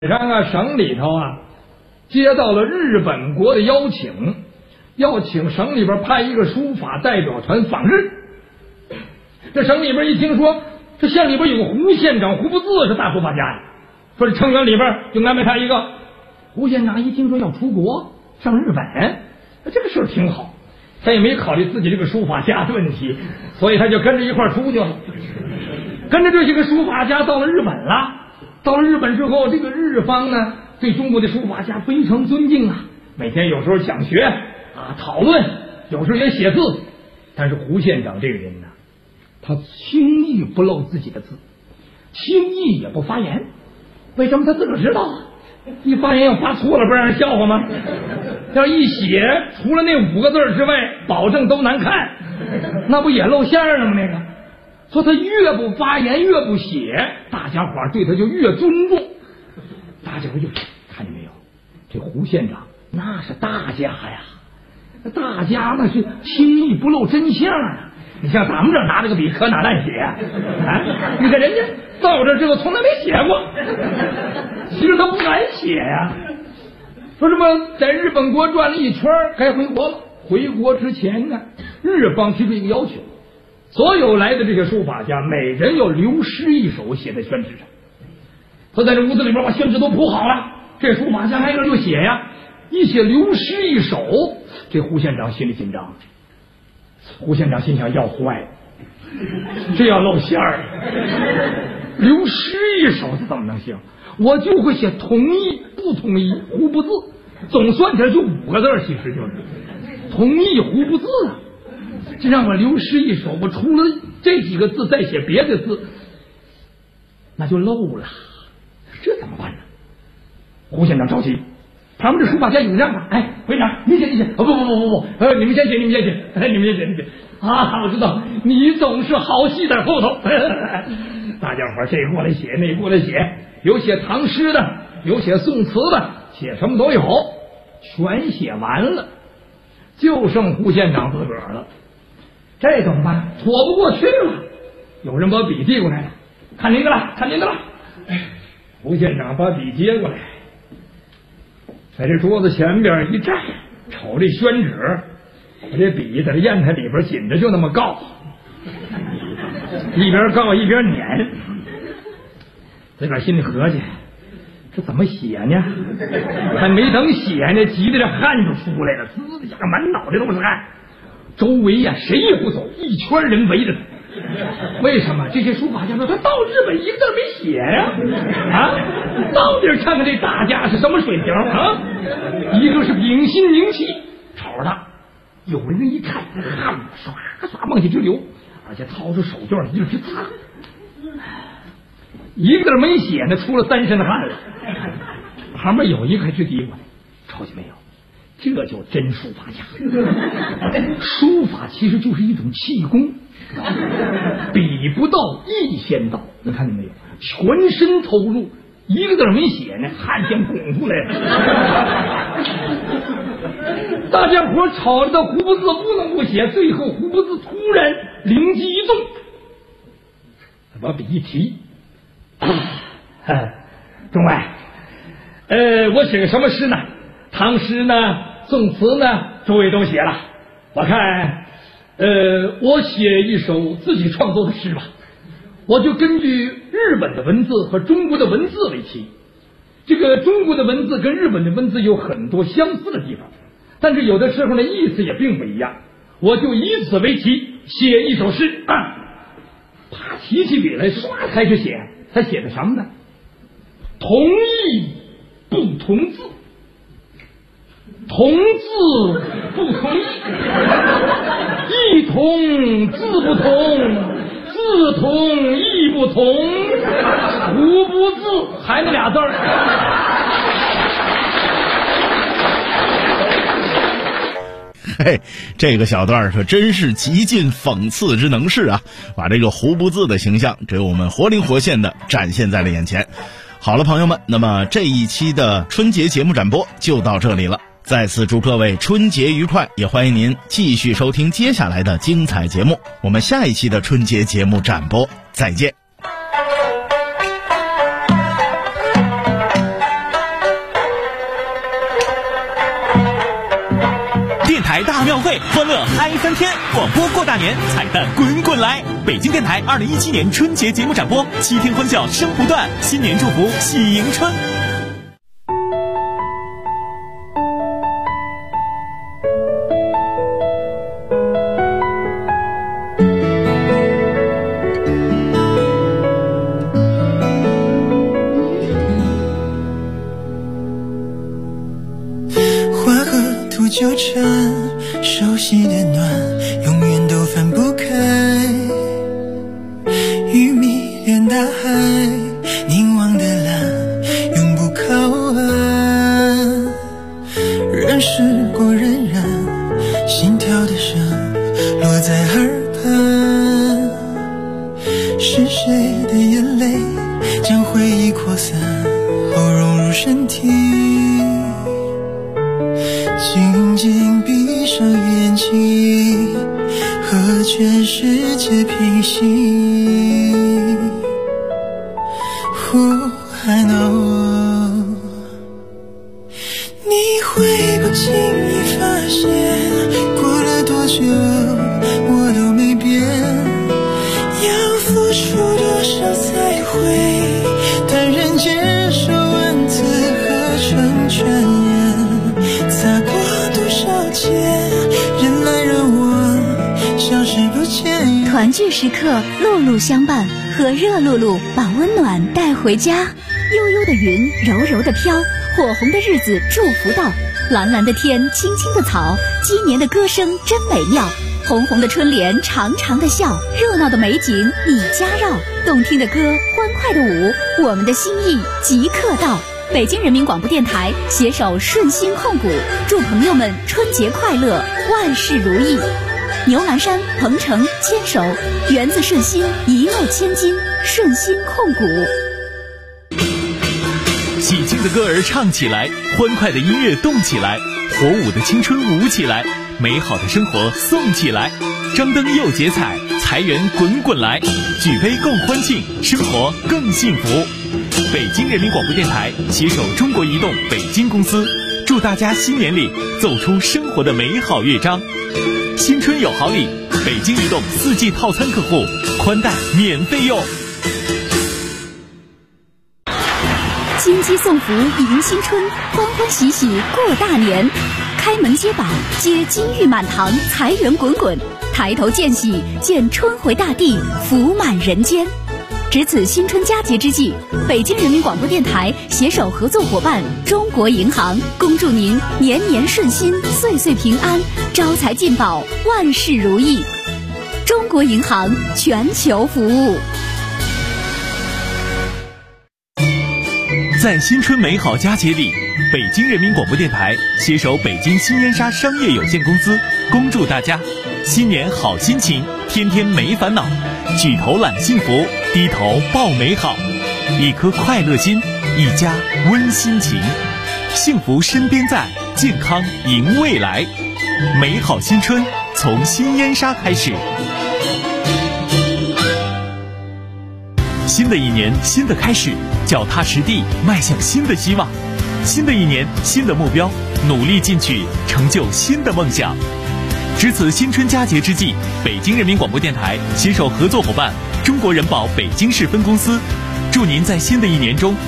省里头接到了日本国的邀请，要请省里边派一个书法代表团访日。这省里边一听说这县里边有个胡县长，胡不字是大书法家呀，说这成员里边就安排他一个。胡县长一听说要出国上日本，这个事儿挺好，他也没考虑自己这个书法家的问题，所以他就跟着一块儿出去了。跟着这些个书法家到了日本了。到了日本之后，这个日方呢对中国的书法家非常尊敬啊，每天有时候讲学讨论，有时候也写字。但是胡县长这个人呢，他轻易不露自己的字，轻易也不发言。为什么？他自个儿知道啊，一发言要发错了，不让人笑话吗？要一写，除了那5个字之外，保证都难看，那不也露馅了吗？那个。说他越不发言越不写，大家伙对他就越尊重。大家伙就看见没有，这胡县长那是大家呀，大家那是轻易不露真相啊。你像咱们这拿这个笔可哪难写啊？你看人家到这之后从来没写过，其实他不敢写呀。说什么在日本国转了一圈该回国了，回国之前呢，日方提出一个要求，所有来的这些书法家每人要留诗一首写在宣纸上。他在这屋子里边把宣纸都铺好了，这书法家挨个就写呀，一写留诗一首，这胡县长心里紧张。胡县长心想要坏，这要露馅儿，留诗一首是怎么能行？我就会写同意不同意胡不字，总算起来就5个字，其实就是同意胡不字啊。这让我留诗一首，我除了这几个字再写别的字，那就漏了，这怎么办呢？胡县长着急，旁边这书法家有让啊，会长你写，不，你们先写，你们先写啊！我知道你总是好戏在后头。大家伙这过来写，那过来写，有写唐诗的，有写宋词的，写什么都有，全写完了，就剩胡县长自个儿了。这怎么办？躲不过去了。有人把笔递过来了，看您的了。胡县长把笔接过来，在这桌子前边一站，瞅这宣纸，我这笔在这砚台里边紧着就那么告，一边告一边撵，自个儿心里合计，这怎么写呢？还没等写呢，急得这汗就出来了，滋的一下满脑袋都是汗。周围谁也不走，一圈人围着他。为什么？这些书法家说他到日本一个字没写呀？到底看看这大家是什么水平啊？一个是屏心凝气，瞅着有人一看，汗唰唰往下就流，而且掏出手绢就去擦，一个字没写呢，出了3身的汗了。旁边有一个还直嘀咕，瞅见没有？这就真书法家。书法其实就是一种气功，笔不到意先到，能看见没有？全身投入，一个字没写呢，汗先滚出来了。大家伙吵着的胡不字不能不写，最后胡不字突然灵机一动，把笔一提，众位，我写个什么诗呢？唐诗呢？宋词呢？诸位都写了。我看我写一首自己创作的诗吧。我就根据日本的文字和中国的文字为题，这个中国的文字跟日本的文字有很多相似的地方，但是有的时候呢意思也并不一样。我就以此为题写一首诗啪提起笔来唰开始写。他写的什么呢？同意不同字，同字不同意，意同字不同，字同意不同，胡不字还那俩字儿。 嘿，这个小段可真是极尽讽刺之能事啊，把这个胡不字的形象给我们活灵活现的展现在了眼前。好了朋友们，那么这一期的春节节目展播就到这里了，再次祝各位春节愉快，也欢迎您继续收听接下来的精彩节目。我们下一期的春节节目展播再见。 庙会，欢乐嗨翻天，广播过大年，彩蛋滚滚来。北京电台2017年春节节目展播，7天欢笑声不断，新年祝福喜迎春。 纠缠，熟悉的暖永远都分不开，鱼迷恋大海，凝望的蓝永不靠岸，人世过荏苒，心跳的声落在耳畔，是谁的眼泪将回忆扩散后融入身体，静静闭上眼睛，和全世界平行。Who I know， 你会不经意发现，过了多久我都没变，要付出多少才会坦然接受文字合成全言，擦过多少劫，人来人往，消失不见。 团聚时刻，露露相伴，和热露露把温暖带回家。悠悠的云柔柔的飘，火红的日子祝福到，蓝蓝的天，青青的草，鸡年的歌声真美妙，红红的春联，长长的笑，热闹的美景你家绕，动听的歌，欢快的舞，我们的心意即刻到。北京人民广播电台携手顺心控股，祝朋友们春节快乐，万事如意。牛栏山、鹏程牵手，源自顺心，一诺千金，顺心控股。 喜庆的歌儿唱起来，欢快的音乐动起来，火舞的青春舞起来，美好的生活送起来，张灯又结彩，财源滚滚来，举杯共欢庆，生活更幸福。北京人民广播电台携手中国移动北京公司，祝大家新年里奏出生活的美好乐章。新春有好礼，北京移动4G 套餐客户宽带免费用。 金鸡送福迎新春，欢欢喜喜过大年，开门接宝，接金玉满堂，财源滚滚，抬头见喜，见春回大地，福满人间。值此新春佳节之际，北京人民广播电台携手合作伙伴中国银行，恭祝您年年顺心，岁岁平安，招财进宝，万事如意。中国银行全球服务。 在新春美好佳节里，北京人民广播电台携手北京新烟沙商业有限公司，恭祝大家新年好心情，天天没烦恼，举头揽幸福，低头抱美好，一颗快乐心，一家温馨情，幸福身边在，健康迎未来，美好新春从新烟沙开始。新的一年，新的开始，脚踏实地迈向新的希望。新的一年，新的目标，努力进取，成就新的梦想。值此新春佳节之际，北京人民广播电台携手合作伙伴中国人保北京市分公司，祝您在新的一年中